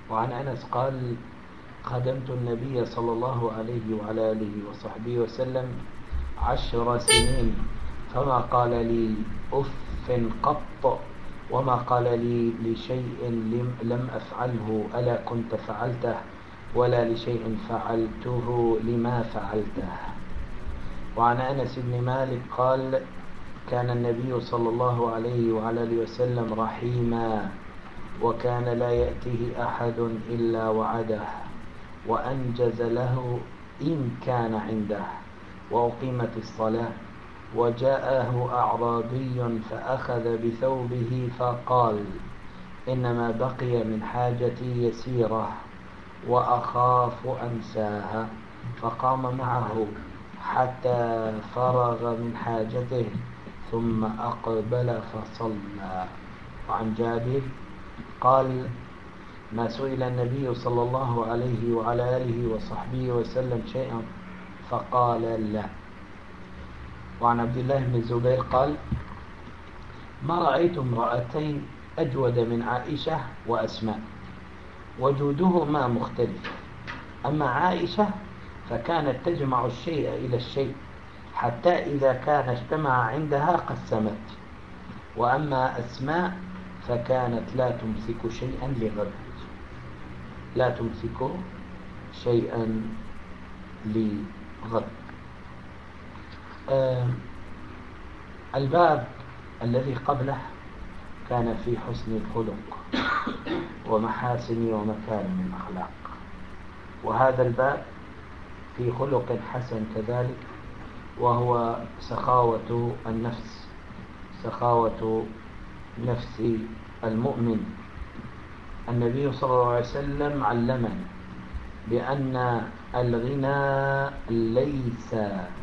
وعن أنس قال: خدمت النبي صلى الله عليه وعلى آله وصحبه وسلم 10 سنين، فما قال لي أف قط، وما قال لي لشيء لم أفعله ألا كنت فعلته، ولا لشيء فعلته لما فعلته. وعن أنس بن مالك قال: كان النبي صلى الله عليه وعلى آله وسلم رحيما، وكان لا يأتيه أحد إلا وعده، وأنجز له إن كان عنده، وأقيمت الصلاة، وجاءه أعرابي فأخذ بثوبه فقال: إنما بقي من حاجتي يسيرة وأخاف أنساها، فقام معه حتى فرغ من حاجته ثم أقبل فصلى. وعن جابر قال: ما سئل النبي صلى الله عليه وعلى آله وصحبه وسلم شيئا فقال لا. وعن عبد الله بن الزبير قال: ما رأيت امرأتين أجود من عائشة وأسماء، وجودهما مختلف. أما عائشة فكانت تجمع الشيء إلى الشيء حتى إذا كان اجتمع عندها قسمت. وأما أسماء فكانت لا تمسك شيئا لغد، لا تمسك شيئا لغد. الباب الذي قبله كان في حسن الخلق ومحاسن ومكارم الأخلاق، وهذا الباب في خلق حسن كذلك، وهو سخاوة النفس، سخاوة نفس المؤمن. النبي صلى الله عليه وسلم علمنا بأن الغنى ليس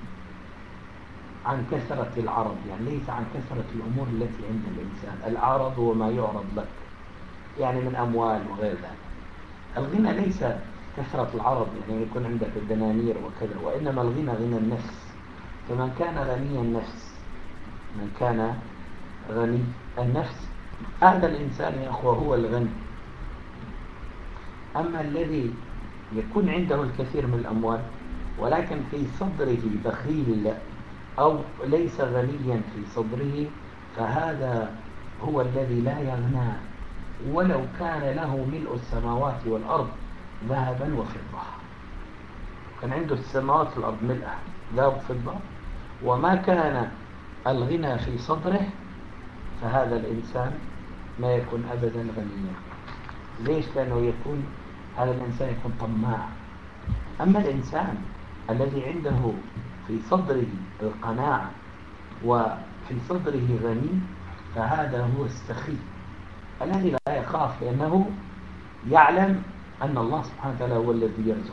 عن كثرة العرض، يعني ليس عن كثرة الأمور التي عند الإنسان. العرض هو ما يعرض لك، يعني من أموال وغير ذلك. الغنى ليس كثرة العرض، يعني يكون عندك الدنانير وكذا، وإنما الغنى غنى النفس. فمن كان غني النفس، من كان غني النفس، هذا الإنسان يا أخوة هو الغني. أما الذي يكون عنده الكثير من الأموال ولكن في صدره بخيل أو ليس غنيا في صدره، فهذا هو الذي لا يغنى ولو كان له ملء السماوات والأرض ذهبا وفضة. كان عنده السماوات والأرض ملئها ذهب وفضة وما كان الغنى في صدره، فهذا الإنسان ما يكون أبدا غنيا. ليش؟ لأنه يكون هذا الإنسان يكون طماع. أما الإنسان الذي عنده في صدره القناعة وفي صدره غني، فهذا هو السخي الذي لا يخاف، لأنه يعلم أن الله سبحانه وتعالى هو الذي يرزق.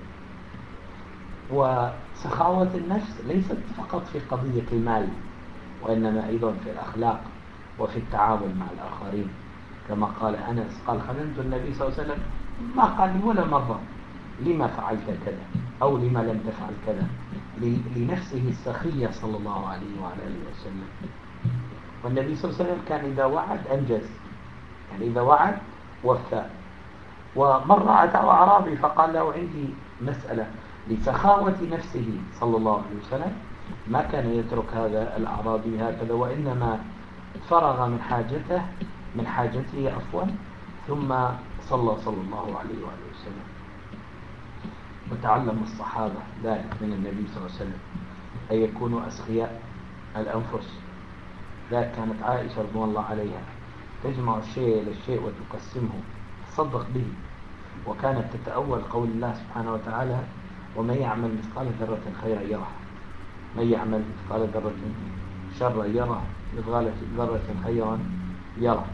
وسخاوة النفس ليست فقط في قضية المال، وإنما أيضا في الأخلاق وفي التعامل مع الآخرين. كما قال أنس قال: خدمت النبي صلى الله عليه وسلم ما قال لي ولا مرة لما فعلت كذا أو لما لم تفعل كذا، لنفسه السخية صلى الله عليه وعلى آله وسلم. والنبي صلى الله عليه وسلم كان إذا وعد أنجز، يعني إذا وعد وفى. ومرة أتاه أعرابي فقال له: عندي مسألة. لسخاوة نفسه صلى الله عليه وسلم ما كان يترك هذا الأعرابي هكذا، وإنما فرغ من حاجته ثم صلى الله عليه وآله وسلم. وتعلم الصحابة ذلك من النبي صلى الله عليه وسلم، أن يكونوا أسخياء الأنفس. ذلك كانت عائشة رضي الله عليها تجمع الشيء إلى الشيء وتقسمه، تصدق به. وكانت تتأول قول الله سبحانه وتعالى: ومن يعمل مثقال ذرة خيرا يره، من يعمل مثقال ذرة شرا يره، مثقال ذرة خيرا يره.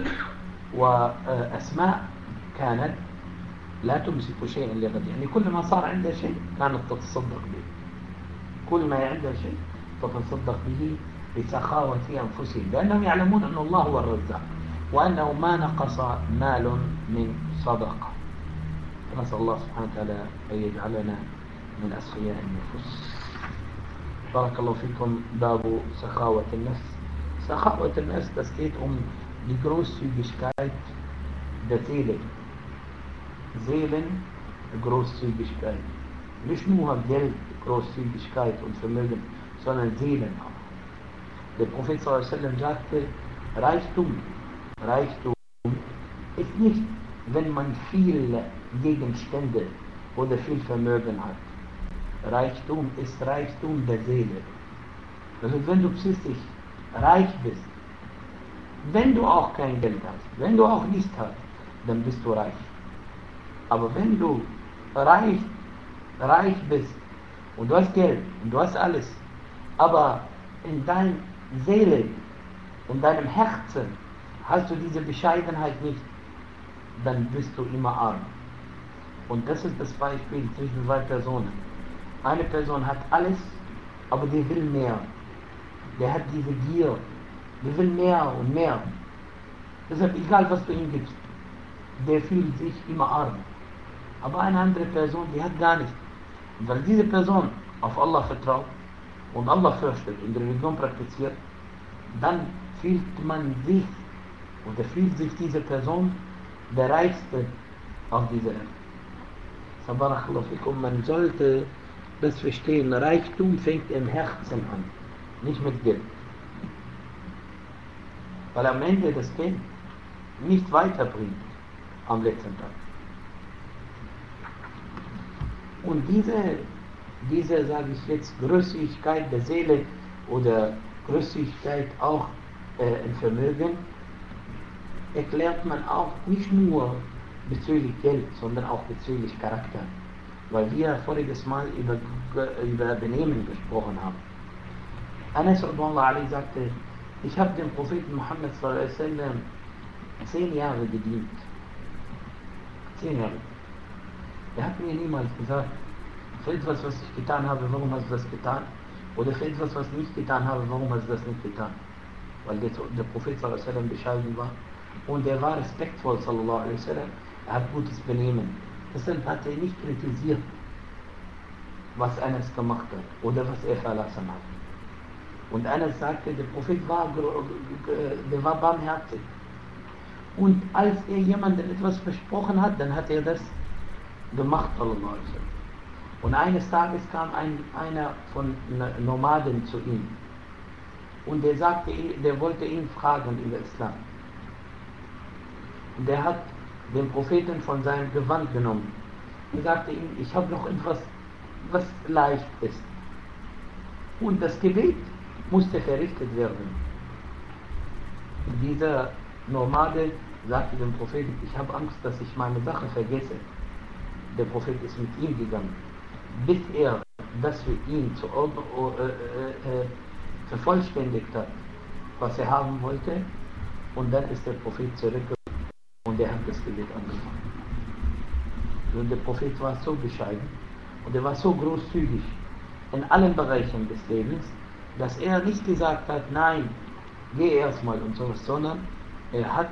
وأسماء كانت لا تمسك شيئا لغد، يعني كل ما صار عندها شيء كانت تتصدق به، كل ما عندها شيء تتصدق به لسخاوة أنفسهم، لأنهم يعلمون أن الله هو الرزاق وأنه ما نقص مال من صدقة. نسأل الله سبحانه وتعالى أن يجعلنا من أسخياء النفوس. بارك الله فيكم. باب سخاوة النفس. سخاوة النفس, das geht die großzügigkeit der Seele. Seelengroßzügigkeit. Nicht nur Geld, Großzügigkeit und Vermögen, sondern Seelen auch. Der Prophet s.a.w. sagte, Reichtum ist nicht, wenn man viel Gegenstände oder viel Vermögen hat. Reichtum ist Reichtum der Seele. Also wenn du psychisch reich bist, wenn du auch kein Geld hast, wenn du auch nichts hast, dann bist du reich. Aber wenn du reich bist und du hast Geld und du hast alles, aber in deiner Seele, in deinem Herzen hast du diese Bescheidenheit nicht, dann bist du immer arm. Und das ist das Beispiel zwischen zwei Personen. Eine Person hat alles, aber die will mehr. Der hat diese Gier, der will mehr und mehr. Deshalb, egal was du ihm gibst, der fühlt sich immer arm. Aber eine andere Person, die hat gar nichts. Und weil diese Person auf Allah vertraut und Allah fürchtet und Religion praktiziert, dann fühlt man sich, oder fühlt sich diese Person der Reichste auf dieser Erde. Sabarakallahu fikum, man sollte das verstehen, Reichtum fängt im Herzen an, nicht mit Geld. Weil am Ende das Geld nicht weiterbringt am letzten Tag. Und diese sage ich jetzt, Großzügigkeit der Seele oder Großzügigkeit auch im Vermögen, erklärt man auch nicht nur bezüglich Geld, sondern auch bezüglich Charakter. Weil wir voriges Mal über Benehmen gesprochen haben. Anas radhiyallahu sagte, ich habe dem Propheten Muhammad sallallahu alaihi wasallam 10 Jahre gedient. 10 Jahre. Er hat mir niemals gesagt, für etwas, was ich getan habe, warum hast du das getan? Oder für etwas, was ich nicht getan habe, warum hast du das nicht getan? Weil der Prophet sallallahu alaihi wasallam bescheiden war. Und er war respektvoll, sallallahu alaihi wasallam. Er hat gutes Benehmen. Deshalb hat er nicht kritisiert, was Anas gemacht hat oder was er verlassen hat. Und Anas sagte, der Prophet war barmherzig. Und als er jemandem etwas versprochen hat, dann hat er das gemacht, sallallahu alaihi wasallam. Und eines Tages kam einer von Nomaden zu ihm. Und der wollte ihn fragen über Islam. Und er hat den Propheten von seinem Gewand genommen. Er sagte ihm, ich habe noch etwas, was leicht ist. Und das Gebet musste verrichtet werden. Und dieser Nomade sagte dem Propheten, ich habe Angst, dass ich meine Sache vergesse. Der Prophet ist mit ihm gegangen, bis er das für ihn vervollständigt hat, was er haben wollte. Und dann ist der Prophet zurückgekommen und er hat das Gebet angefangen. Und der Prophet war so bescheiden und er war so großzügig in allen Bereichen des Lebens, dass er nicht gesagt hat, nein, geh erstmal und sowas, sondern er hat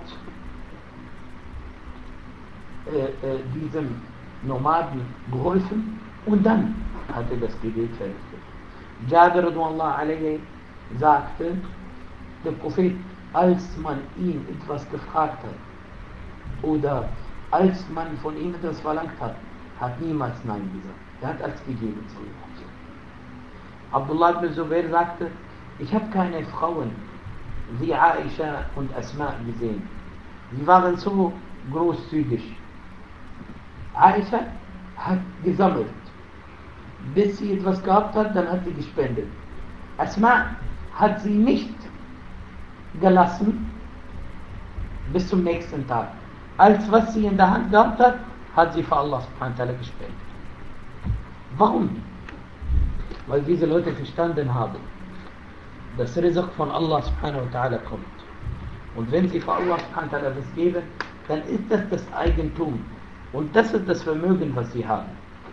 diesem Nomaden geholfen und dann hat er das Gebet verrichtet. Jabir radhiyallahu anhu sagte, der Prophet, als man ihn etwas gefragt hat oder als man von ihm etwas verlangt hat, hat niemals Nein gesagt. Er hat alles gegeben. Abdullah ibn Zubair sagte, ich habe keine Frauen wie Aisha und Asma gesehen. Sie waren so großzügig. Aisha hat gesammelt. Bis sie etwas gehabt hat, dann hat sie gespendet. Asma hat sie nicht gelassen bis zum nächsten Tag. Als was sie in der Hand gehabt hat, hat sie für Allah subhanahu wa ta'ala gespendet. Warum? Weil diese Leute verstanden haben, dass Rizq von Allah subhanahu wa ta'ala kommt. Und wenn sie für Allah subhanahu wa ta'ala was geben, dann ist das Eigentum. Und das ist das Vermögen, was sie haben.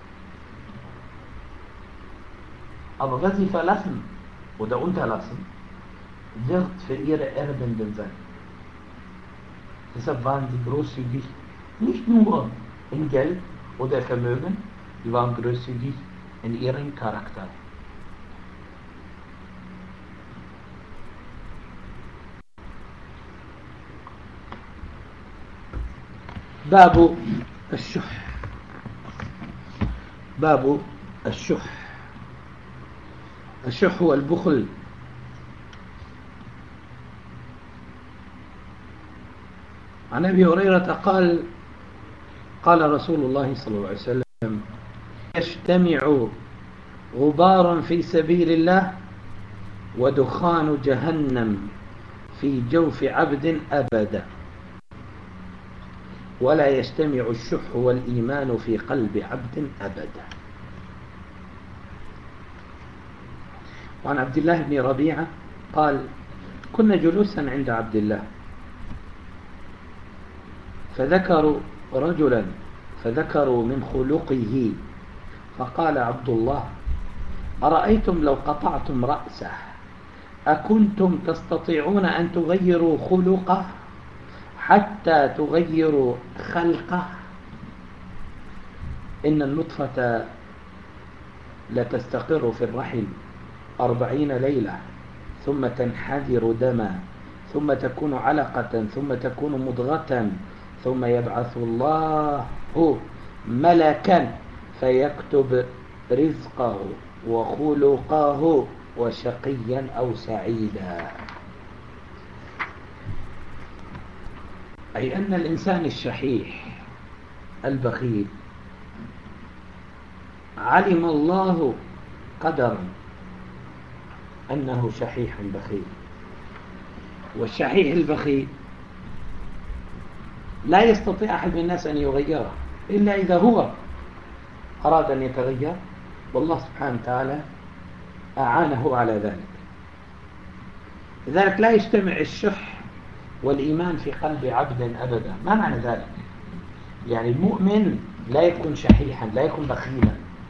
Aber was sie verlassen oder unterlassen, wird für ihre Erbenden sein. Deshalb waren sie großzügig, nicht nur in Geld oder Vermögen, sie waren großzügig in ihrem Charakter. باب الشح. باب الشح. الشح هو البخل. عن أبي هريرة قال قال رسول الله صلى الله عليه وسلم: يجتمع غبار في سبيل الله ودخان جهنم في جوف عبد أبدا، ولا يجتمع الشح والإيمان في قلب عبد أبدا. وعن عبد الله بن ربيعة قال: كنا جلوسا عند عبد الله فذكروا من خلقه، فقال عبد الله: أرأيتم لو قطعتم رأسه أكنتم تستطيعون أن تغيروا خلقه حتى تغيروا خلقه؟ إن النطفة لتستقر في الرحم 40 ليلة ثم تنحدر دما ثم تكون علقة ثم تكون مضغة ثم يبعث الله ملكا فيكتب رزقه وخلقه وشقيا أو سعيدا. أي أن الإنسان الشحيح البخيل علم الله قدرا أنه شحيح بخيل، والشحيح البخيل لا يستطيع أحد من الناس أن يغيره إلا إذا هو أراد أن يتغير، والله سبحانه وتعالى أعانه على ذلك. لذلك لا يجتمع الشح والإيمان في قلب عبد أبدا. ما معنى ذلك؟ يعني المؤمن لا يكون شحيحا، لا يكون بخيلا.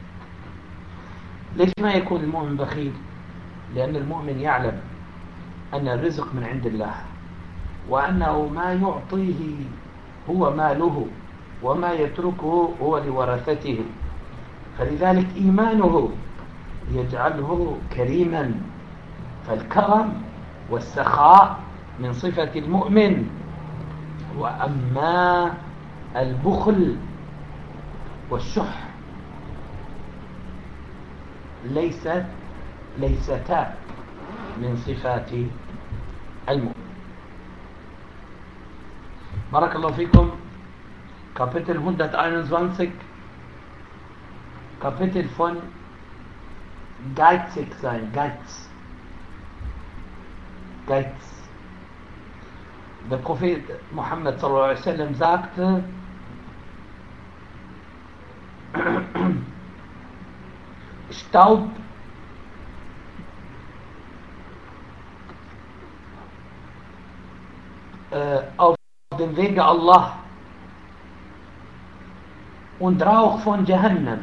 ليش ما يكون المؤمن بخيل؟ لأن المؤمن يعلم أن الرزق من عند الله، وأنه ما يعطيه هو ماله وما يتركه هو لورثته، فلذلك إيمانه يجعله كريما. فالكرم والسخاء من صفة المؤمن. وأما البخل والشح ليستا من صفات المؤمن. بارك الله فيكم. Kapitel 121, Kapitel von geizig sein, Geiz. Der Prophet Muhammad sallallahu alaihi wasallam sagte: Staub auf dem Wege Allah und Rauch von Jahannam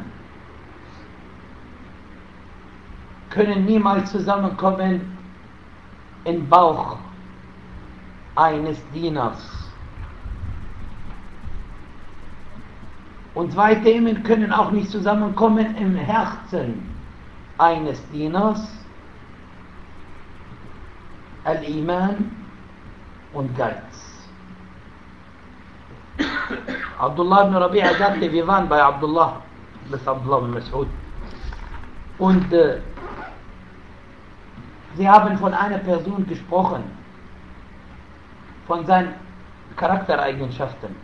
können niemals zusammenkommen im Bauch eines Dieners. Und zwei Themen können auch nicht zusammenkommen im Herzen eines Dieners: Al-Iman und Geiz. Abdullah ibn Rabi'a sagte, wir waren bei Abdullah, das ist Abdullah ibn Mas'ud, und sie haben von einer Person gesprochen, von seinen Charaktereigenschaften.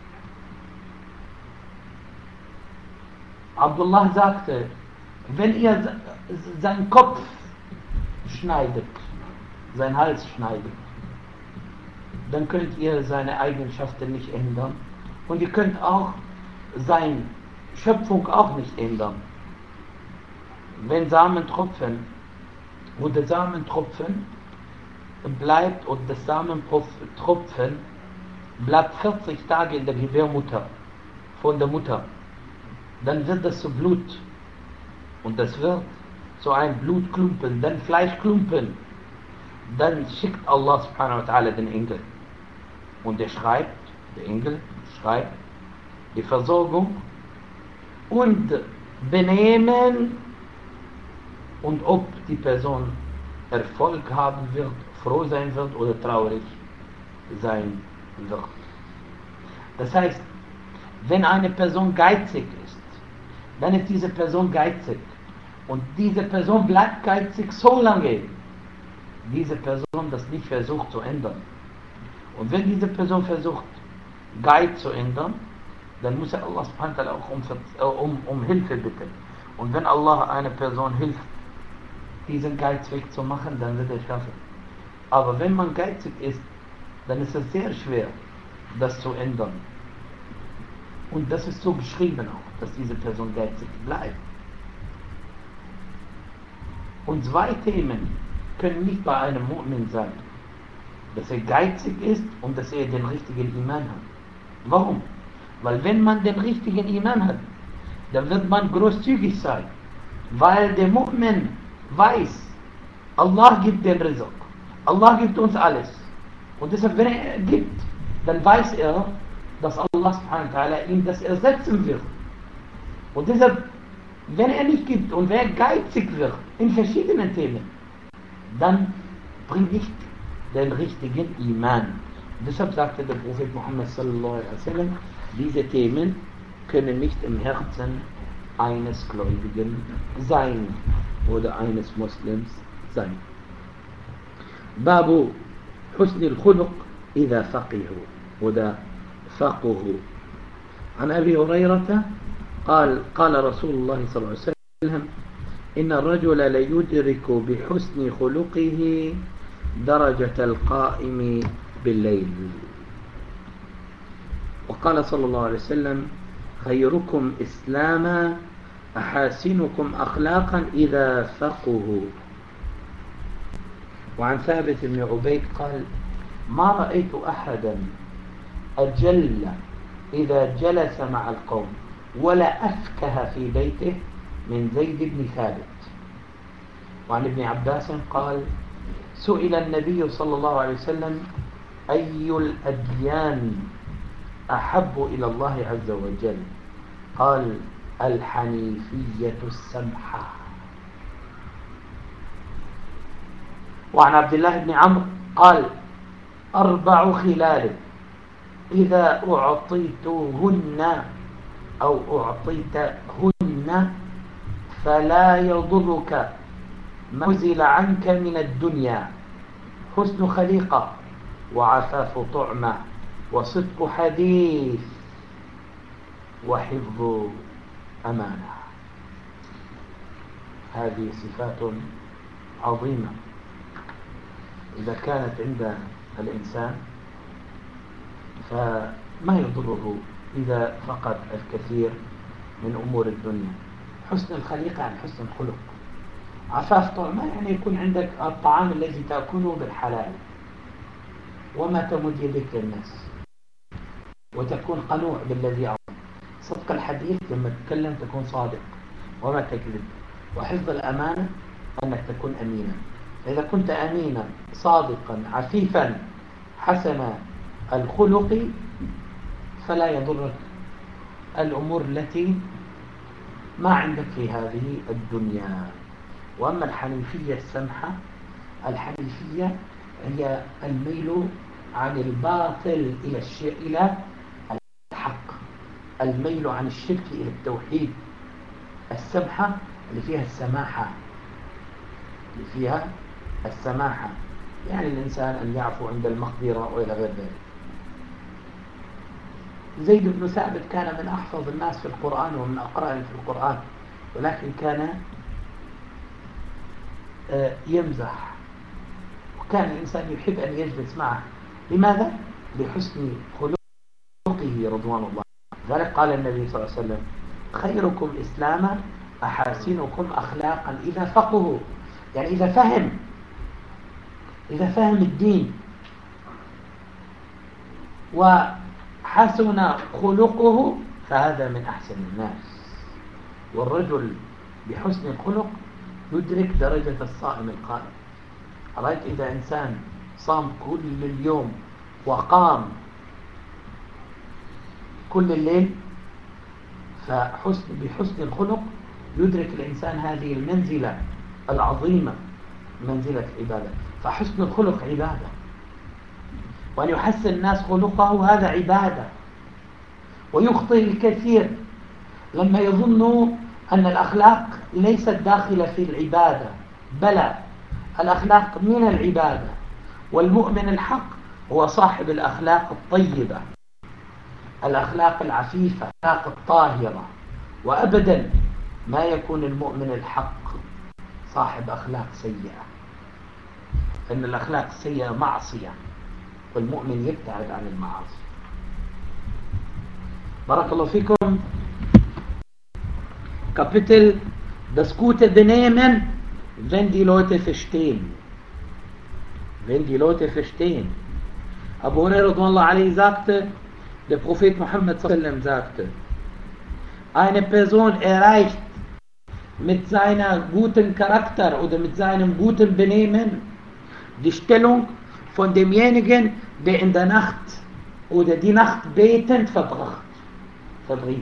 Abdullah sagte, wenn ihr seinen Kopf schneidet, seinen Hals schneidet, dann könnt ihr seine Eigenschaften nicht ändern und ihr könnt auch seine Schöpfung auch nicht ändern. Wenn Samentropfen und der Samentropfen bleibt und das Samentropfen bleibt 40 Tage in der Gebärmutter von der Mutter, dann wird das zu Blut und das wird zu einem Blutklumpen, dann Fleischklumpen. Dann schickt Allah subhanahu wa ta'ala den Engel und der Engel schreibt die Versorgung und Benehmen und ob die Person Erfolg haben wird, froh sein wird oder traurig sein wird. Das heißt, Wenn eine Person geizig ist, dann ist diese Person geizig. Und diese Person bleibt geizig so lange, diese Person das nicht versucht zu ändern. Und wenn diese Person versucht, Geiz zu ändern, dann muss er Allah subhanahu wa ta'ala auch um Hilfe bitten. Und wenn Allah einer Person hilft, diesen Geiz wegzumachen, dann wird er schaffen. Aber wenn man geizig ist, dann ist es sehr schwer, das zu ändern. Und das ist so beschrieben auch, dass diese Person geizig bleibt. Und zwei Themen können nicht bei einem Mu'min sein. Dass er geizig ist und dass er den richtigen Iman hat. Warum? Weil wenn man den richtigen Iman hat, dann wird man großzügig sein. Weil der Mu'min weiß, Allah gibt den Rizq. Allah gibt uns alles. Und deshalb, wenn er gibt, dann weiß er, dass Allah subhanahu wa ta'ala ihm das ersetzen wird. Und deshalb, wenn er nicht gibt und wer geizig wird in verschiedenen Themen, dann bringt nicht den richtigen Iman. Und deshalb sagte der Prophet Muhammad sallallahu alaihi wasallam, diese Themen können nicht im Herzen eines Gläubigen sein oder eines Muslims sein. Babu حسن الخلق إذا فقهوا ودا فقهوا عن أبي هريرة قال رسول الله صلى الله عليه وسلم إن الرجل ليدرك بحسن خلقه درجة القائم بالليل. وقال صلى الله عليه وسلم خيركم إسلاما أحاسنكم أخلاقا إذا فقهوا. وعن ثابت بن عبيد قال ما رأيت أحدا أجل إذا جلس مع القوم ولا أفكه في بيته من زيد بن ثابت. وعن ابن عباس قال سئل النبي صلى الله عليه وسلم أي الأديان أحب إلى الله عز وجل؟ قال الحنيفية السمحة. وعن عبد الله بن عمرو قال 4 خلال إذا أعطيتهن أو أعطيتهن فلا يضرك ما نزل عنك من الدنيا حسن خليقة وعفاف طعمة وصدق حديث وحفظ أمانة. هذه صفات عظيمة إذا كانت عند الإنسان فما يضره إذا فقد الكثير من أمور الدنيا. حسن الخليقة عن حسن الخلق. عفاف طعمة يعني يكون عندك الطعام الذي تأكله بالحلال وما تمد يدك للناس وتكون قنوع بالذي أعطى. صدق الحديث لما تتكلم تكون صادق وما تكذب. وحفظ الأمانة أنك تكون أمينا. إذا كنت أمينا صادقا عفيفا حسن الخلق فلا يضرك الأمور التي ما عندك في هذه الدنيا. وأما الحنيفية السمحة، الحنيفية هي الميل عن الباطل إلى إلى الحق، الميل عن الشرك إلى التوحيد. السمحة اللي فيها السماحة، اللي فيها السماحة، يعني الإنسان أن يعفو عند المقدرة وإلى غير ذلك. زيد بن ثابت كان من أحفظ الناس في القرآن ومن أقرأهم في القرآن، ولكن كان يمزح، وكان الإنسان يحب أن يجلس معه. لماذا؟ لحسن خلقه رضوان الله. ذلك قال النبي صلى الله عليه وسلم خيركم إسلاما أحاسنكم أخلاقا إذا فقهوا، يعني إذا فهم الدين وحسن خلقه فهذا من أحسن الناس. والرجل بحسن الخلق يدرك درجة الصائم القائم. رأيت إذا إنسان صام كل اليوم وقام كل الليل بحسن الخلق يدرك الإنسان هذه المنزلة العظيمة، منزلة عبادة. فحسن الخلق عبادة، وأن يحسن الناس خلقه هذا عبادة. ويخطئ الكثير لما يظنوا أن الأخلاق ليست داخلة في العبادة، بلى الأخلاق من العبادة، والمؤمن الحق هو صاحب الأخلاق الطيبة، الأخلاق العفيفة، الأخلاق الطاهرة. وأبدا ما يكون المؤمن الحق صاحب أخلاق سيئة، أن الأخلاق السيئة معصية، والمؤمن يبتعد عن المعاصي. بارك الله فيكم. Kapitel das gute Benehmen, wenn die Leute verstehen. Wenn die Leute verstehen. Abu Hurairah radhiyallahu anhu sagte, der Prophet Muhammad sallallahu alaihi wasallam sagte, eine Person erreicht mit seiner guten Charakter oder mit seinem guten Benehmen die Stellung von demjenigen, der in der Nacht oder die Nacht betend verbringt.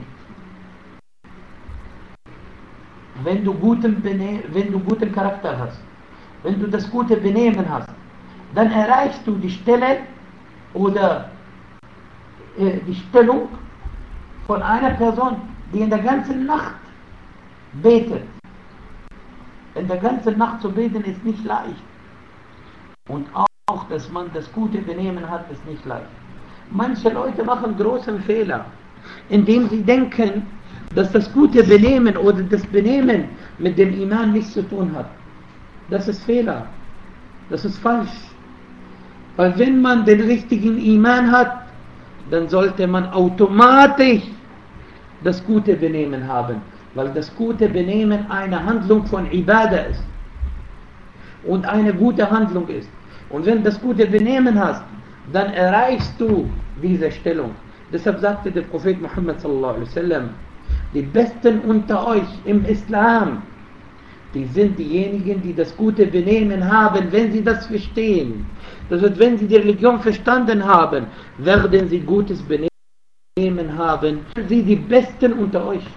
Wenn du guten Charakter hast, wenn du das gute Benehmen hast, dann erreichst du die Stelle oder die Stellung von einer Person, die in der ganzen Nacht betet. In der ganzen Nacht zu beten ist nicht leicht. Und auch, dass man das gute Benehmen hat, ist nicht leicht. Manche Leute machen großen Fehler, indem sie denken, dass das gute Benehmen oder das Benehmen mit dem Iman nichts zu tun hat. Das ist Fehler. Das ist falsch. Weil wenn man den richtigen Iman hat, dann sollte man automatisch das gute Benehmen haben. Weil das gute Benehmen eine Handlung von Ibadah ist. Und eine gute Handlung ist. Und wenn du das gute Benehmen hast, dann erreichst du diese Stellung. Deshalb sagte der Prophet Muhammad sallallahu alaihi wasallam, die Besten unter euch im Islam, die sind diejenigen, die das gute Benehmen haben, wenn sie das verstehen. Das heißt, wenn sie die Religion verstanden haben, werden sie gutes Benehmen haben. Sie die Besten unter euch.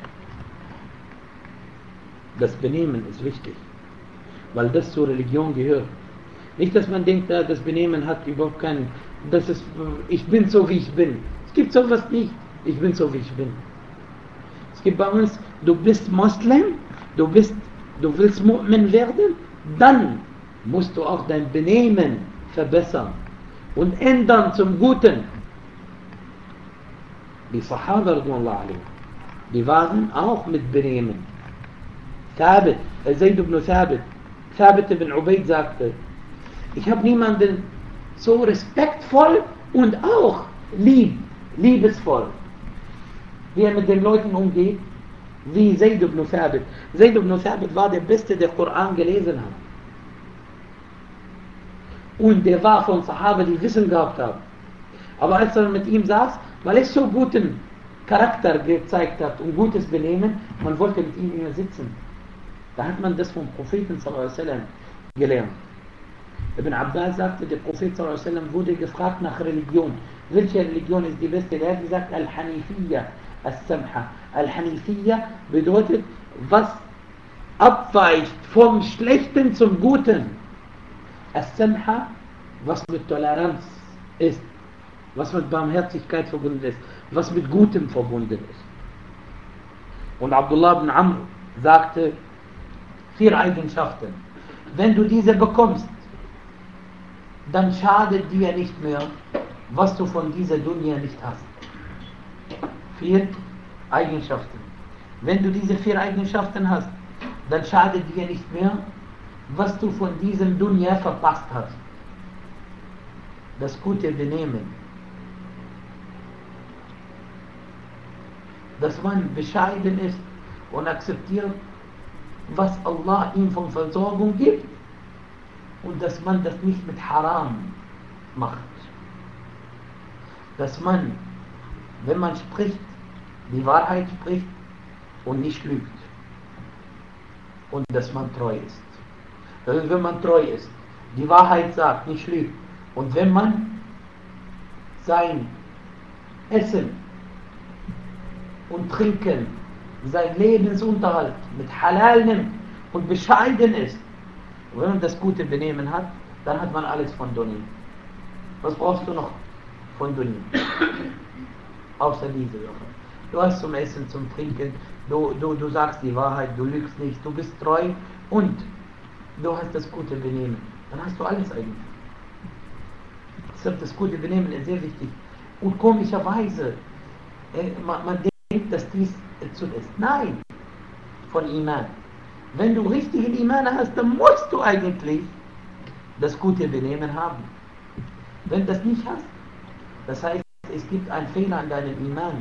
Das Benehmen ist wichtig, weil das zur Religion gehört. Nicht, dass man denkt, das Benehmen hat überhaupt keinen, das ist, ich bin so wie ich bin. Es gibt sowas nicht, ich bin so wie ich bin. Es gibt bei uns, du bist Moslem, du willst Mu'min werden, dann musst du auch dein Benehmen verbessern und ändern zum Guten. Die Sahaba radhiyallahu anhum, die waren auch mit Benehmen. Zayd ibn Thabit ibn Ubayd sagte, ich habe niemanden so respektvoll und auch liebesvoll, wie er mit den Leuten umgeht, wie Zayd ibn Thabit. Zayd ibn Thabit war der Beste, der Koran gelesen hat. Und der war von Sahaba, die Wissen gehabt haben. Aber als er mit ihm saß, weil er so guten Charakter gezeigt hat und gutes Benehmen, man wollte mit ihm immer sitzen. Da hat man das vom Propheten sallallahu alaihi wasallam gelernt. Ibn Abbas sagte, der Prophet sallallahu alaihi wasallam wurde gefragt nach Religion. Welche Religion ist die beste? Er hat gesagt, Al-Hanifiyya, As-Samha. Al-Hanifiyya bedeutet, was abweicht vom Schlechten zum Guten. As-Samha, was mit Toleranz ist, was mit Barmherzigkeit verbunden ist, was mit Gutem verbunden ist. Und Abdullah ibn Amr sagte, 4 Eigenschaften. Wenn du diese bekommst, dann schadet dir nicht mehr, was du von dieser Dunya nicht hast. 4 Eigenschaften. Wenn du diese 4 Eigenschaften hast, dann schadet dir nicht mehr, was du von diesem Dunya verpasst hast. Das gute Benehmen. Dass man bescheiden ist und akzeptiert, was Allah ihm von Versorgung gibt, und dass man das nicht mit Haram macht. Dass man, wenn man spricht, die Wahrheit spricht und nicht lügt. Und dass man treu ist. Also wenn man treu ist, die Wahrheit sagt, nicht lügt. Und wenn man sein Essen und Trinken, sein Lebensunterhalt mit Halal nimmt und bescheiden ist, und wenn man das gute Benehmen hat, dann hat man alles von Dunya. Was brauchst du noch von Dunya? Außer diese Sache. du hast zum Essen, zum Trinken, du sagst die Wahrheit, du lügst nicht, du bist treu und du hast das gute Benehmen. Dann hast du alles eigentlich. Deshalb das gute Benehmen ist sehr wichtig. Und komischerweise, man denkt, dass dies zuletzt. Nein, von Iman. Wenn du richtigen Iman hast, dann musst du eigentlich das gute Benehmen haben. Wenn du das nicht hast, das heißt, es gibt einen Fehler an deinem Iman.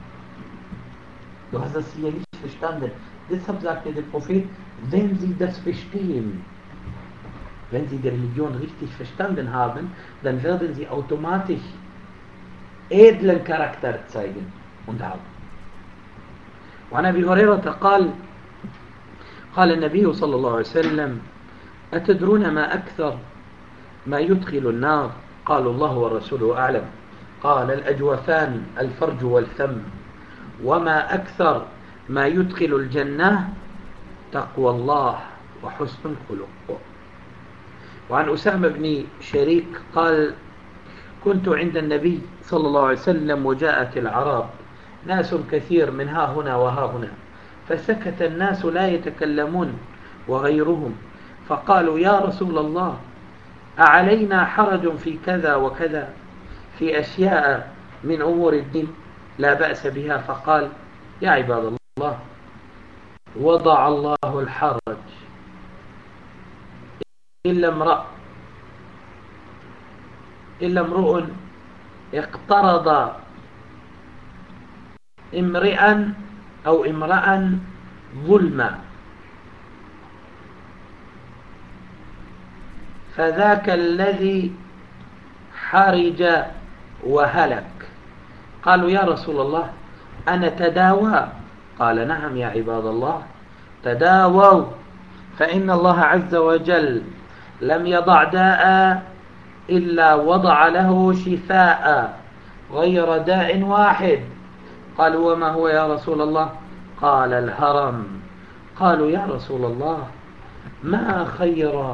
Du hast das hier nicht verstanden. Deshalb sagte der Prophet, wenn sie das verstehen, wenn sie die Religion richtig verstanden haben, dann werden sie automatisch edlen Charakter zeigen und haben. وعن أبي هريرة قال النبي صلى الله عليه وسلم أتدرون ما أكثر ما يدخل النار قالوا الله ورسوله أعلم قال الأجوفان الفرج والفم وما أكثر ما يدخل الجنة تقوى الله وحسن الخلق. وعن أسامة بن شريك قال كنت عند النبي صلى الله عليه وسلم وجاءت العرب ناس كثير من ها هنا وها هنا فسكت الناس لا يتكلمون وغيرهم فقالوا يا رسول الله أعلينا حرج في كذا وكذا في أشياء من أمور الدين لا بأس بها فقال يا عباد الله وضع الله الحرج إلا امرؤ اقترض امرئا أو امرأ ظلما فذاك الذي حرج وهلك قالوا يا رسول الله أنا تداوى قال نعم يا عباد الله تداووا فإن الله عز وجل لم يضع داء إلا وضع له شفاء غير داء واحد قالوا وما هو يا رسول الله قال الهرم قالوا يا رسول الله ما خير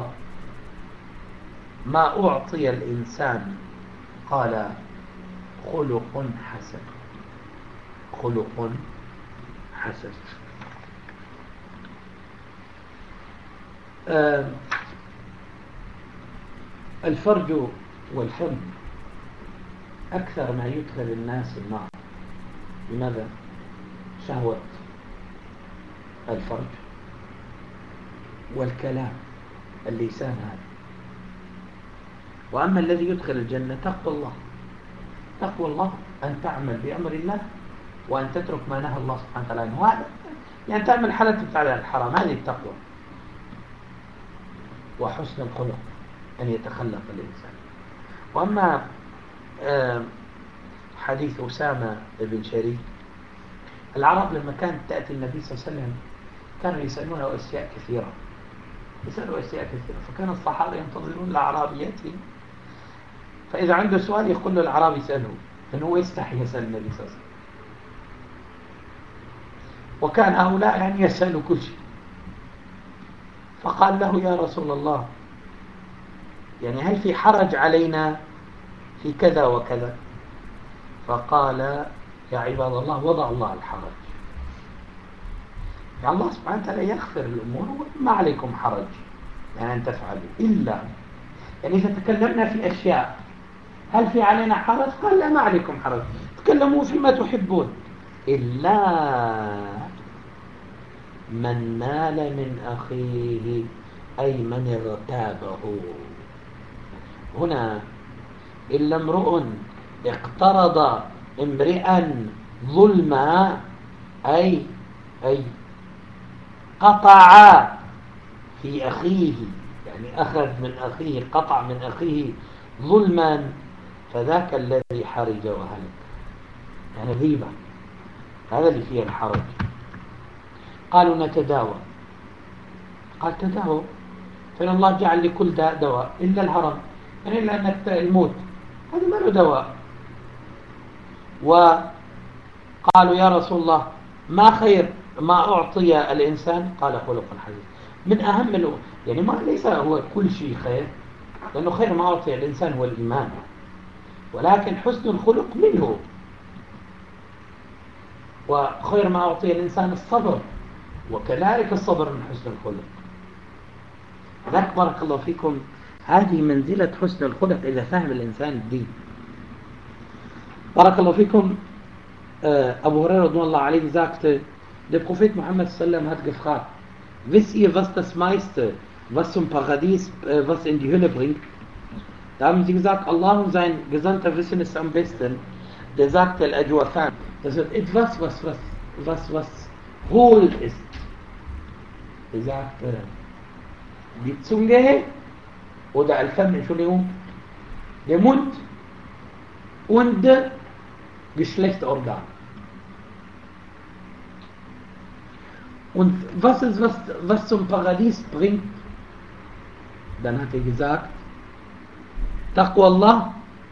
ما أعطي الإنسان قال خلق حسن خلق حسن. الفرج والفم أكثر ما يدخل الناس النار. لماذا؟ شهوة الفرج والكلام اللسان هذا. وأما الذي يدخل الجنة تقوى الله. تقوى الله أن تعمل بأمر الله وأن تترك ما نهى الله سبحانه وتعالى عنه. هذا يعني تعمل حلال تفعل الحرام، هذه التقوى. وحسن الخلق أن يتخلق الإنسان. وأما حديث أسامة بن شريك، العرب لما كانت تأتي النبي صلى الله عليه وسلم كانوا يسألونه أشياء كثيرة، يسألوا أشياء كثيرة، فكان الصحابة ينتظرون الأعرابي يأتي، فإذا عنده سؤال يقول له الأعرابي يسأله، لأنه هو يستحي يسأل النبي صلى الله عليه وسلم. وكان هؤلاء يعني يسألوا كل شيء. فقال له يا رسول الله يعني هل في حرج علينا في كذا وكذا؟ فقال يا عباد الله وضع الله الحرج. يعني الله سبحانه وتعالى يغفر الأمور وما عليكم حرج يعني أن تفعلوا إلا يعني إذا تكلمنا في أشياء هل في علينا حرج؟ قال لا ما عليكم حرج، تكلموا فيما تحبون إلا من نال من أخيه أي من ارتابه. هنا إلا امرؤ اقترض امرئا ظلما أي قطع في أخيه، يعني أخذ من أخيه، قطع من أخيه ظلما، فذاك الذي حرج وهلك. يعني غيبة، هذا اللي فيه الحرج. قالوا نتداوى، قال تداوى، فإن الله جعل لكل داء دواء إلا الهرم، يعني إلا أنك الموت هذا ما له دواء. وقالوا يا رسول الله ما خير ما أعطي الإنسان؟ قال خلق حسن. من أهم يعني ما ليس هو كل شيء خير، لأنه خير ما أعطي الإنسان هو الإيمان، ولكن حسن الخلق منه. وخير ما أعطي الإنسان الصبر، وكذلك الصبر من حسن الخلق. لذلك بارك الله فيكم هذه منزلة حسن الخلق إذا فهم الإنسان الدين. بارك الله فيكم. Abu Hurairah radhiyallahu anhu sagte, der Prophet Muhammad sallam hat gefragt, wisst ihr, was das meiste, was zum Paradies, was in die Hölle bringt? Da haben sie gesagt, Allah und sein Gesandter wissen es am besten. Der sagte Al-Ajwafan, das ist etwas, was hohl ist. Er sagte, die Zunge oder Al-Fam, Entschuldigung, der Mund und Geschlechtsorgan. Und was ist, was zum Paradies bringt? Dann hat er gesagt, Taqwa Allah,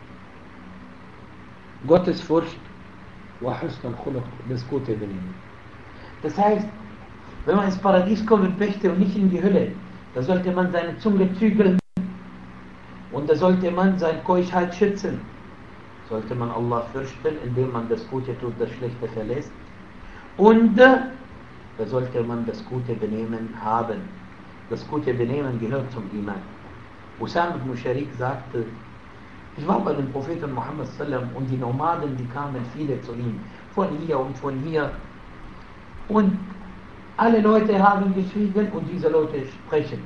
Gottesfurcht, wa husn al-khuluq, das gute Benehmen. Das heißt, wenn man ins Paradies kommen möchte und nicht in die Hölle, da sollte man seine Zunge zügeln und da sollte man seine Keuschheit schützen. Sollte man Allah fürchten, indem man das Gute tut, das Schlechte verlässt. Und da sollte man das gute Benehmen haben. Das gute Benehmen gehört zum Iman. Usam ibn Sharik sagte, ich war bei dem Propheten Muhammad sallam und die Nomaden, die kamen viele zu ihm, von hier und von hier. Und alle Leute haben geschwiegen und diese Leute sprechen.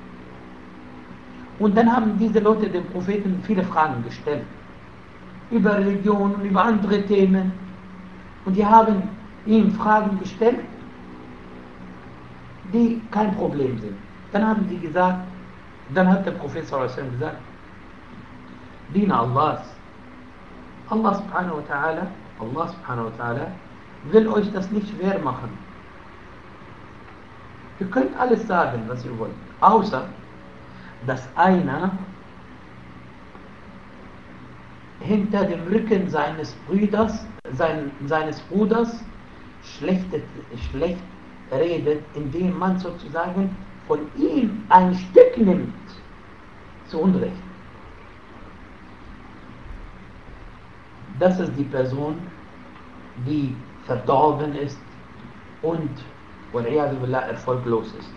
Und dann haben diese Leute dem Propheten viele Fragen gestellt. Über Religion und über andere Themen. Und die haben ihm Fragen gestellt, die kein Problem sind. Dann haben sie gesagt, dann hat der Prophet sallallahu alaihi wasallam gesagt, Dien Allahs. Allah subhanahu wa ta'ala will euch das nicht schwer machen. Ihr könnt alles sagen, was ihr wollt, außer dass einer hinter dem Rücken seines Bruders schlecht redet, indem man sozusagen von ihm ein Stück nimmt, zu Unrecht. Das ist die Person, die verdorben ist und erfolglos ist.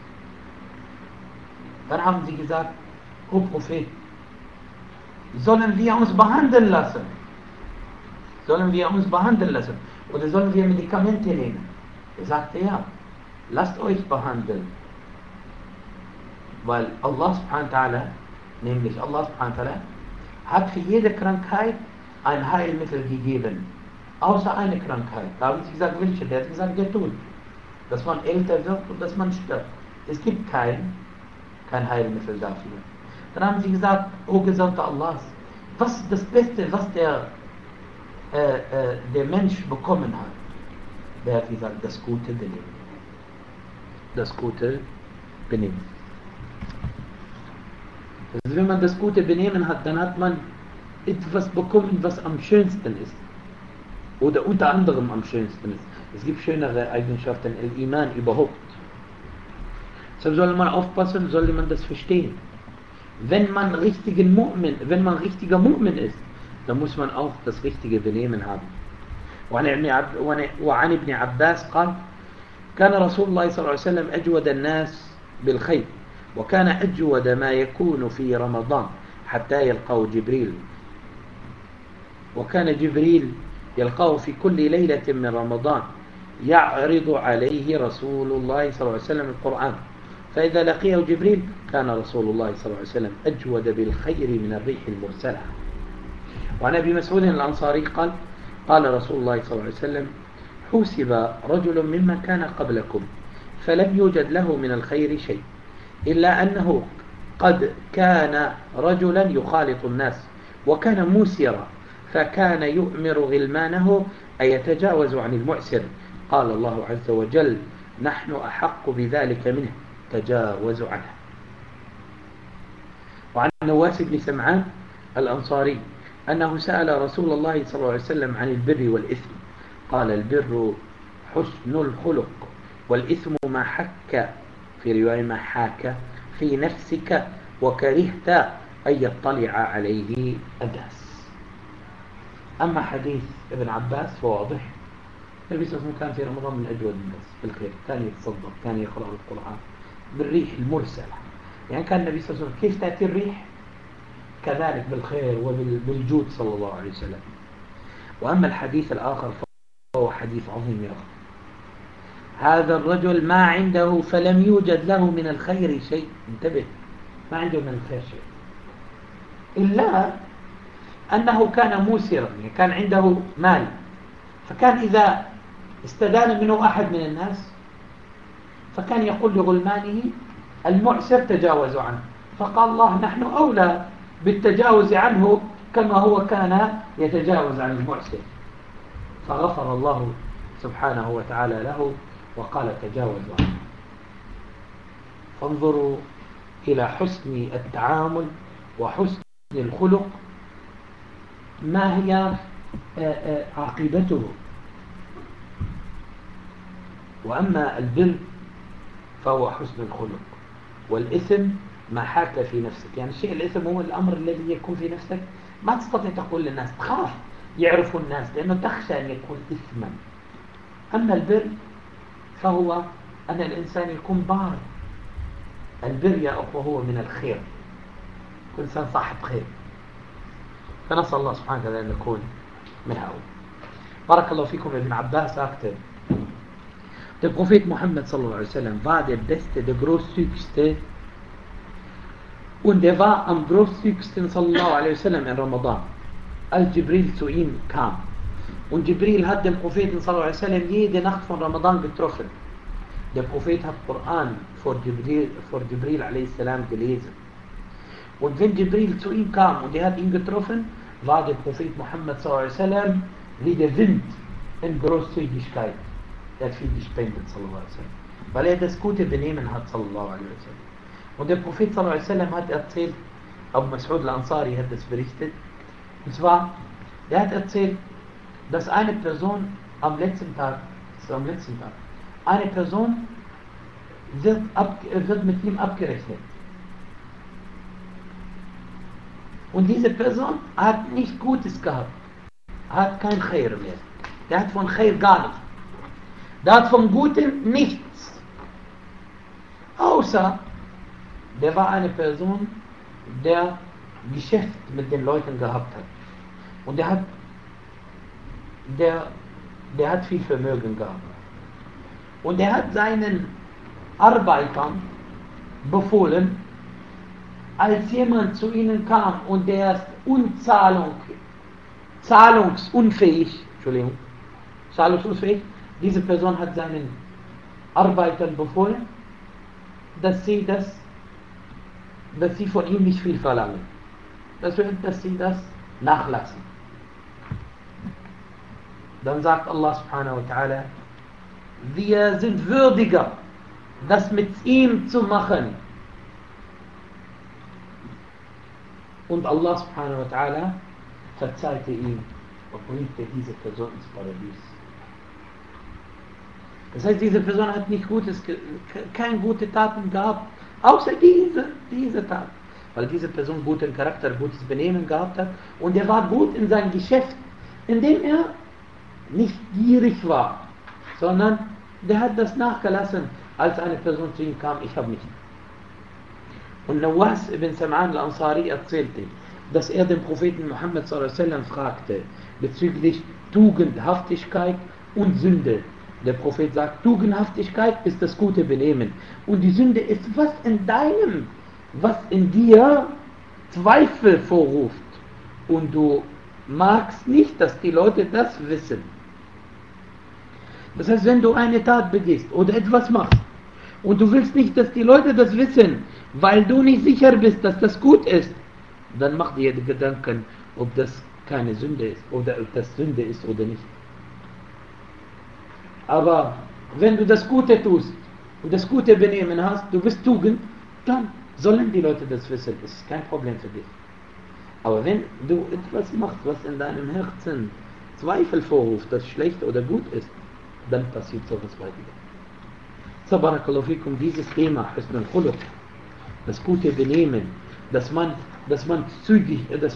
Dann haben sie gesagt, O Prophet, sollen wir uns behandeln lassen? Sollen wir uns behandeln lassen? Oder sollen wir Medikamente nehmen? Er sagte, ja, lasst euch behandeln. Weil Allah subhanahu wa ta'ala, nämlich Allah subhanahu wa ta'ala, hat für jede Krankheit ein Heilmittel gegeben. Außer eine Krankheit. Da haben sie gesagt, welche? Der hat gesagt, der Tod. Dass man älter wird und dass man stirbt. Es gibt kein Heilmittel dafür. Dann haben sie gesagt, O Gesandter Allahs, was ist das Beste, was der Mensch bekommen hat? Der hat gesagt, das gute Benehmen. Das gute Benehmen. Also wenn man das gute Benehmen hat, dann hat man etwas bekommen, was am schönsten ist. Oder unter anderem am schönsten ist. Es gibt schönere Eigenschaften, Al-Iman überhaupt. Deshalb soll man aufpassen, sollte man das verstehen. Wenn man richtiger Mu'min ist, dann muss man auch das richtige Benehmen haben. وعن ابن عباس قال كان رسول الله صلى الله عليه وسلم أجود الناس بالخير وكان أجود ما يكون في رمضان حتى يلقاه جبريل وكان جبريل يلقاه في كل ليلة من رمضان يعرض عليه رسول الله صلى الله عليه وسلم القرآن فإذا لقيه جبريل كان رسول الله صلى الله عليه وسلم أجود بالخير من الريح المرسلة. وعن أبي مسعود الأنصاري قال قال رسول الله صلى الله عليه وسلم حوسب رجل ممن كان قبلكم فلم يوجد له من الخير شيء إلا أنه قد كان رجلا يخالط الناس وكان موسرا فكان يؤمر غلمانه أن يتجاوزوا عن المعسر قال الله عز وجل نحن أحق بذلك منه تجاوزوا عنه. وعن نواس بن سمعان الأنصاري أنه سأل رسول الله صلى الله عليه وسلم عن البر والإثم قال البر حسن الخلق والإثم ما حك في رواية ما حاك في نفسك وكرهت أن يطلع عليه الناس. أما حديث ابن عباس فواضح النبي صلى الله عليه وسلم كان في رمضان من أجود الناس بالخير، كان يتصدق، كان يقرأ القرآن بالريح المرسلة. يعني كان النبي صلى الله عليه وسلم كيف تأتي الريح كذلك بالخير وبالجود صلى الله عليه وسلم. وأما الحديث الآخر فهو حديث عظيم يا أخي. هذا الرجل ما عنده فلم يوجد له من الخير شيء، انتبه، ما عنده من الخير شيء إلا أنه كان موسرا، يعني كان عنده مال، فكان إذا استدان منه أحد من الناس فكان يقول لغلمانه المعسر تجاوزوا عنه، فقال الله نحن أولى بالتجاوز عنه كما هو كان يتجاوز عن المعسر، فغفر الله سبحانه وتعالى له وقال تجاوزوا عنه. فانظروا إلى حسن التعامل وحسن الخلق ما هي عاقبته. وأما البر فهو حسن الخلق، والإثم ما حاك في نفسك. يعني الشيء الإثم هو الأمر الذي يكون في نفسك ما تستطيع تقول للناس، تخاف يعرفوا الناس لأنه تخشى أن يكون إثما. أما البر فهو أن الإنسان يكون بار. البر يا أخوة هو من الخير، كل إنسان صاحب خير، فنسأل الله سبحانه وتعالى أن نكون من هؤلاء. بارك الله fikum. Ibn Abbas sagte, der Prophet Muhammad sallallahu alaihi wasallam war der Beste, der Großzügigste, und er war am großzügigsten sallallahu alaihi wasallam in Ramadan, als Jibril zu ihm kam. Und Jibril hat den Propheten sallallahu alaihi wasallam jede Nacht von Ramadan getroffen. Der Prophet hat Koran vor Jibril alaihi salam gelesen. Und wenn Jibril zu ihm kam und er hat ihn getroffen, war der Prophet Muhammad sallallahu alaihi wasallam wie der Wind in Großzügigkeit. Er hat viel gespendet sallallahu alaihi wasallam, weil er das gute Benehmen hat sallallahu alaihi wasallam. Und der Prophet sallallahu alaihi wasallam hat erzählt, Abu Mas'ud al-Ansari hat das berichtet, und zwar, er hat erzählt, dass eine Person am letzten Tag, eine Person wird mit ihm abgerechnet. Und diese Person hat nicht Gutes gehabt, hat kein Khair mehr. Der hat von Khair gar nichts. Der hat von Gutem nichts. Außer, der war eine Person, der Geschäft mit den Leuten gehabt hat. Und der hat viel Vermögen gehabt. Und er hat seinen Arbeitern befohlen, als jemand zu ihnen kam und der ist zahlungsunfähig, diese Person hat seinen Arbeitern befohlen, dass sie von ihm nicht viel verlangen, dass sie das nachlassen. Dann sagt Allah subhanahu wa ta'ala, wir sind würdiger, das mit ihm zu machen. Und Allah subhanahu wa ta'ala verzeihte ihm und bringte diese Person ins Paradies. Das heißt, diese Person hat nicht keine gute Taten gehabt, außer diese Tat. Weil diese Person guten Charakter, gutes Benehmen gehabt hat und er war gut in seinem Geschäft, indem er nicht gierig war, sondern der hat das nachgelassen, als eine Person zu ihm kam, ich habe nicht. Und Nawas ibn Sam'an al-Ansari erzählte, dass er den Propheten Muhammad sallallahu alaihi wasallam fragte bezüglich Tugendhaftigkeit und Sünde. Der Prophet sagt, Tugendhaftigkeit ist das gute Benehmen und die Sünde ist was in dir Zweifel vorruft und du magst nicht, dass die Leute das wissen. Das heißt, wenn du eine Tat begehst oder etwas machst und du willst nicht, dass die Leute das wissen, weil du nicht sicher bist, dass das gut ist, dann mach dir die Gedanken, ob das keine Sünde ist oder ob das Sünde ist oder nicht. Aber wenn du das Gute tust und das gute Benehmen hast, du bist Tugend, dann sollen die Leute das wissen, das ist kein Problem für dich. Aber wenn du etwas machst, was in deinem Herzen Zweifel vorruft, das schlecht oder gut ist, dann passiert sowas bei dir. So, barakallahu fikum, dieses Thema, das gute Benehmen, dass man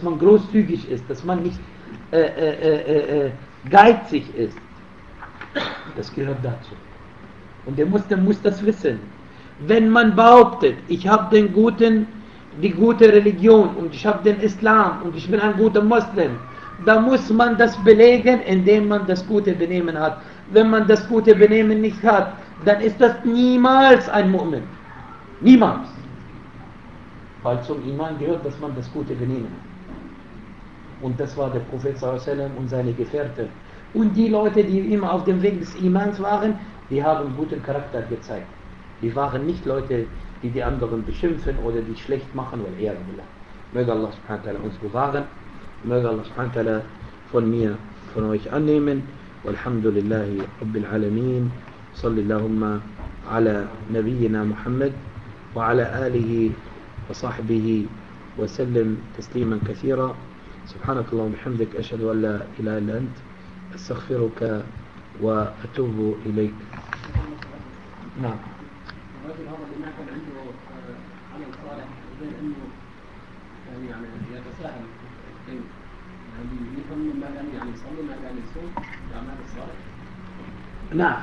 großzügig ist, dass man nicht geizig ist, Das gehört dazu. Und der Muslim muss das wissen. Wenn man behauptet, ich habe die gute Religion und ich habe den Islam und ich bin ein guter Muslim, dann muss man das belegen, indem man das gute Benehmen hat. Wenn man das gute Benehmen nicht hat, dann ist das niemals ein Mu'min. Niemals. Weil zum Iman gehört, dass man das gute Benehmen hat. Und das war der Prophet sallam und seine Gefährten. Und die Leute, die immer auf dem Weg des Imans waren, die haben guten Charakter gezeigt. Die waren nicht Leute, die die anderen beschimpfen oder die schlecht machen. Möge Allah subhanahu wa ta'ala uns bewahren. Möge Allah subhanahu wa ta'ala von mir, von euch annehmen. Walhamdulillahi Rabbil Alameen. Salli Allahumma ala Nabiyyina Muhammad wa ala alihi وصحبه وسلم تسليما كثيرا. سبحانك اللهم وبحمدك أشهد أن لا إله إلا أنت أستغفرك وأتوب إليك. نعم. الرجل هذا اللي ما كان عنده عمل صالح غير انه يعني يتساهل يعني يفهم ما كان يعني يصلي ما كان يصوم الاعمال الصالحه. نعم.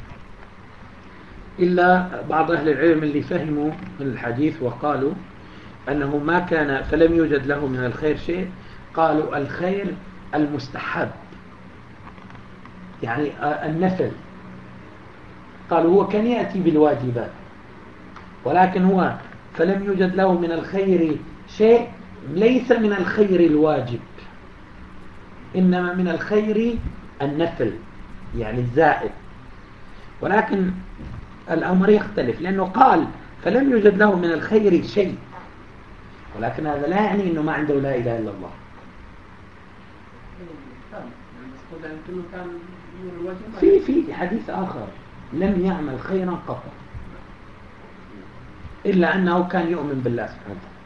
إلا بعض أهل العلم اللي فهموا من الحديث وقالوا أنه ما كان فلم يوجد له من الخير شيء. قالوا الخير المستحب يعني النفل. قالوا هو كان يأتي بالواجبات ولكن هو فلم يوجد له من الخير شيء ليس من الخير الواجب إنما من الخير النفل يعني الزائد. ولكن الأمر يختلف لأنه قال فلم يوجد له من الخير شيء ولكن هذا لا يعني أنه ما عنده لا إله إلا الله. في حديث آخر لم يعمل خيرا قط إلا أنه كان يؤمن بالله سبحانه وتعالى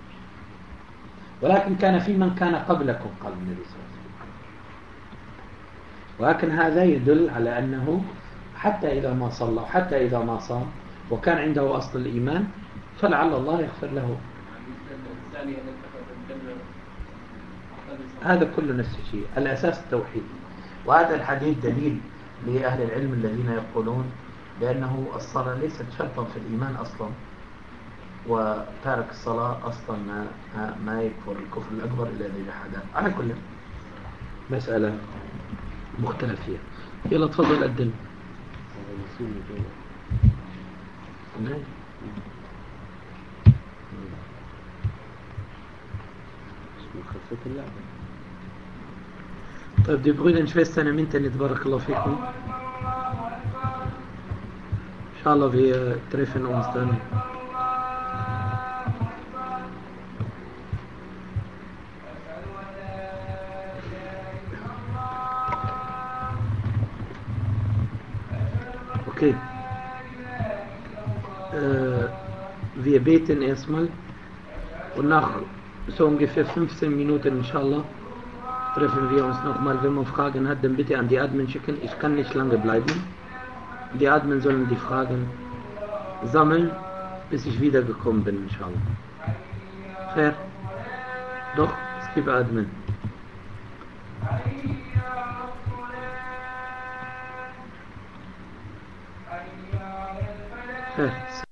ولكن كان في من كان قبلكم قال النبي صلى الله عليه وسلم. ولكن هذا يدل على أنه حتى إذا ما صلى وحتى إذا ما صام وكان عنده أصل الإيمان فلعل الله يغفر له. هذا كله نفس الشيء. الأساس التوحيد. وهذا الحديث دليل لأهل العلم الذين يقولون بأنه الصلاة ليست شرطا في الإيمان أصلا وتارك الصلاة أصلا ما يكفر الكفر الأكبر إلا إذا جحد. على كل مسألة مختلف فيها. يلا تفضل قدم. طيب die Brüder und Schwestern im Internet, barakallahu fikum. Inshallah, wir treffen uns dann. Okay. Wir beten erstmal und nach so ungefähr 15 Minuten inshallah treffen wir uns nochmal. Wenn man Fragen hat, dann bitte an die Admin schicken. Ich kann nicht lange bleiben. Die Admin sollen die Fragen sammeln, bis ich wiedergekommen bin, inshallah. Fair? Doch, es gibt Admin. Fair.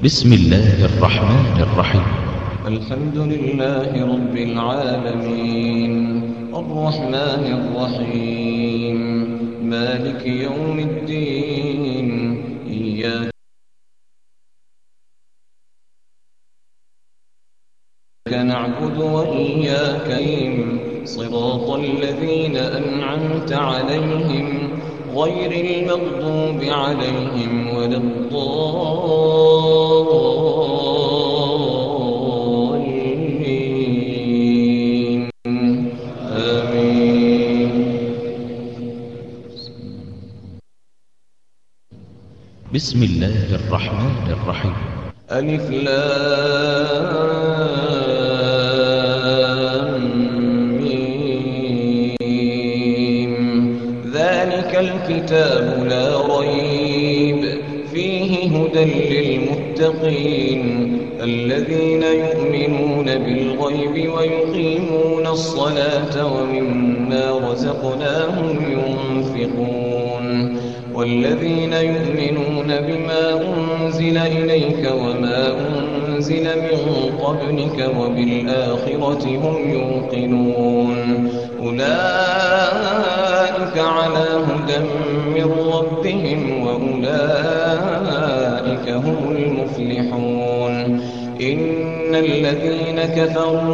بسم الله الرحمن الرحيم. الحمد لله رب العالمين الرحمن الرحيم مالك يوم الدين إياك نعبد وإياك نستعين صراط الذين أنعمت عليهم غير المغضوب عليهم ولا الضالين آمين. بسم الله الرحمن الرحيم. ألف لام ميم ذلك الكتاب لا ريب فيه هدى للمتقين الذين يؤمنون بالغيب ويقيمون الصلاة ومما رزقناهم ينفقون والذين يؤمنون بما أنزل إليك وما أنزل من قبلك وبالآخرة هم يوقنون أولئك على هدى من ربهم وأولئك هم المفلحون. إن الذين كفروا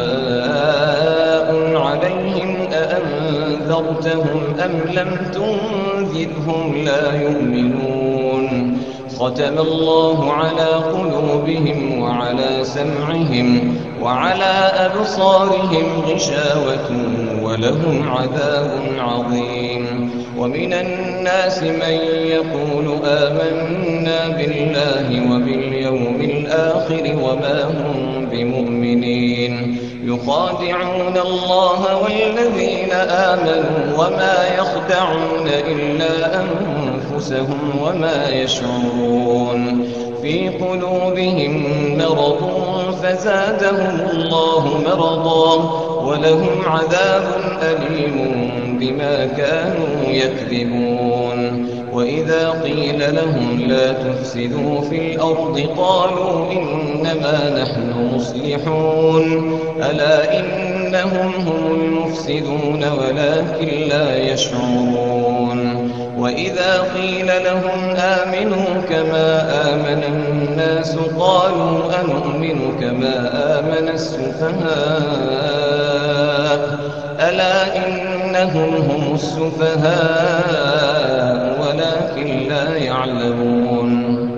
سواء عليهم أأنذرتهم أم لم تنذرهم لا يؤمنون ختم الله على قلوبهم وعلى سمعهم وعلى أبصارهم غشاوة ولهم عذاب عظيم. ومن الناس من يقول آمنا بالله وباليوم الآخر وما هم بمؤمنين يخادعون الله والذين آمنوا وما يخدعون إلا أنفسهم وما يشعرون. في قلوبهم مرض فزادهم الله مرضا ولهم عذاب أليم بما كانوا يكذبون. وإذا قيل لهم لا تفسدوا في الأرض قالوا إنما نحن مصلحون ألا إنهم هم المفسدون ولكن لا يشعرون. وإذا قيل لهم آمنوا كما آمن الناس قالوا أنؤمن كما آمن السفهاء ألا إنهم هم السفهاء ولكن لا يعلمون.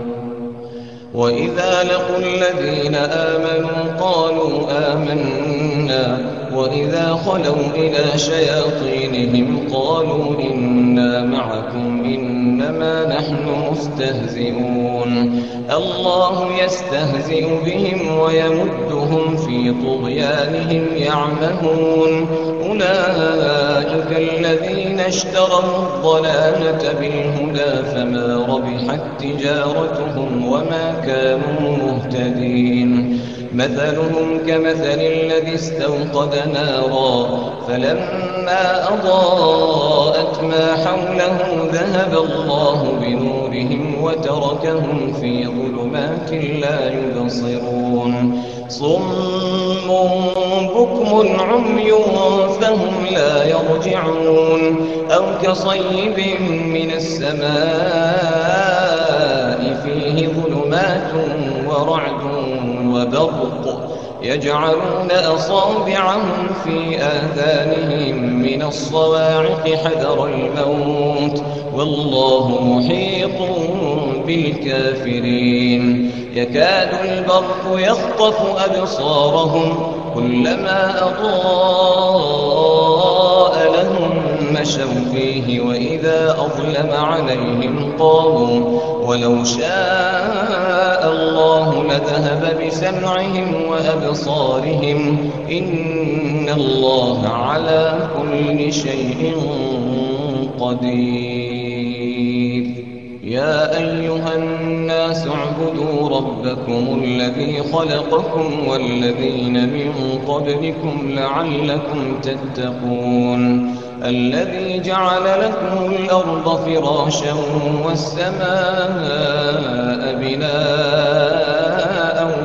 وإذا لقوا الذين آمنوا قالوا آمنا وإذا خلوا إلى شياطينهم قالوا إنا معكم إنما نحن مستهزئون. الله يستهزئ بهم ويمدهم في طغيانهم يعمهون. أولئك الذين اشتروا الضلالة بالهدى فما ربحت تجارتهم وما كانوا مهتدين. مثلهم كمثل الذي استوقد نارا فلما أضاءت ما حوله ذهب الله بنورهم وتركهم في ظلمات لا يبصرون. صم بكم عمي فهم لا يرجعون. أو كصيب من السماء فيه ظلمات ورعد وبرق يجعلون أصابعهم في آذانهم من الصواعق حذر الموت والله محيط بالكافرين. يكاد البرق يخطف أبصارهم كلما أضاء لهم مشوا فيه وإذا أظلم عليهم قاموا ولو شاء الله لذهب بسمعهم وأبصارهم إن الله على كل شيء قدير. يا أيها الناس اعبدوا ربكم الذي خلقكم والذين من قبلكم لعلكم تتقون. الذي جعل لكم الأرض فراشا والسماء بناء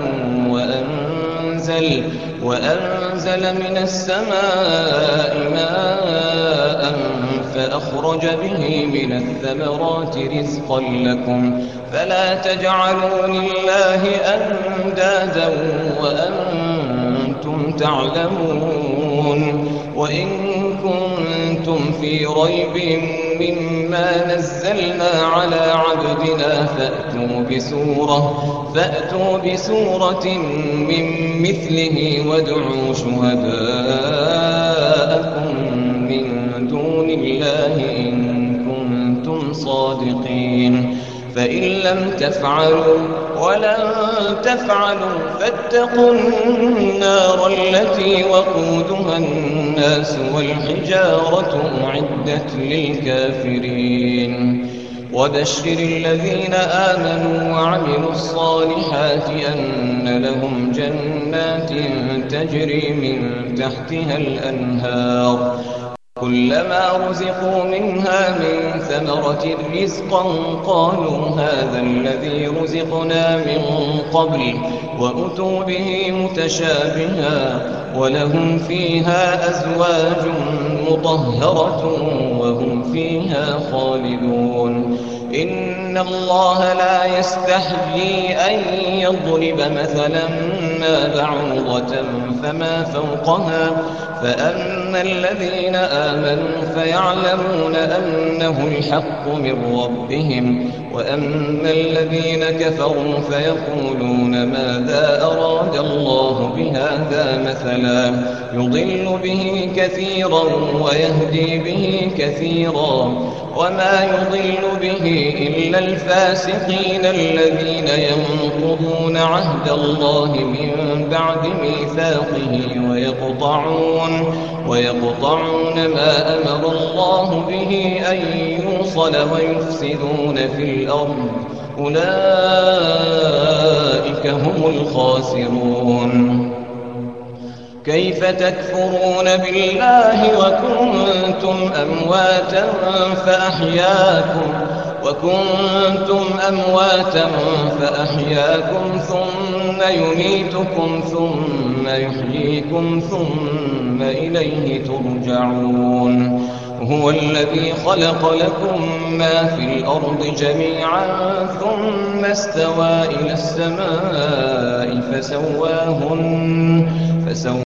وأنزل من السماء ماء فأخرج به من الثمرات رزقا لكم فلا تجعلوا لله أندادا وأنتم تعلمون وإن كنتم في ريب مما نزلنا على عبدنا فأتوا بسورة من مثله وادعوا شهداءكم من دون الله إن كنتم صادقين فإن لم تفعلوا ولن تفعلوا فاتقوا النار التي وقودها الناس والحجارة أعدت للكافرين وبشر الذين آمنوا وعملوا الصالحات أن لهم جنات تجري من تحتها الأنهار كلما رزقوا منها من ثمرة رزقا قالوا هذا الذي رزقنا من قبل وأتوا به متشابها ولهم فيها أزواج مطهرة وهم فيها خالدون إن الله لا يستحيي أن يضرب مثلا ما بعوضة فما فوقها فأما الذين آمنوا فيعلمون أنه الحق من ربهم وأما الذين كفروا فيقولون ماذا أراد الله بهذا مثلا يضل به كثيرا ويهدي به كثيرا وما يضل به إلا الفاسقين الذين ينقضون عهد الله من بعد ميثاقه ويقطعون ما أمر الله به أن يوصل ويفسدون في الأرض أولئك هم الخاسرون كيف تكفرون بالله وكنتم أمواتا فأحياكم ثم يميتكم ثم يحييكم ثم إليه ترجعون هو الذي خلق لكم ما في الأرض جميعا ثم استوى إلى السماء فسواهن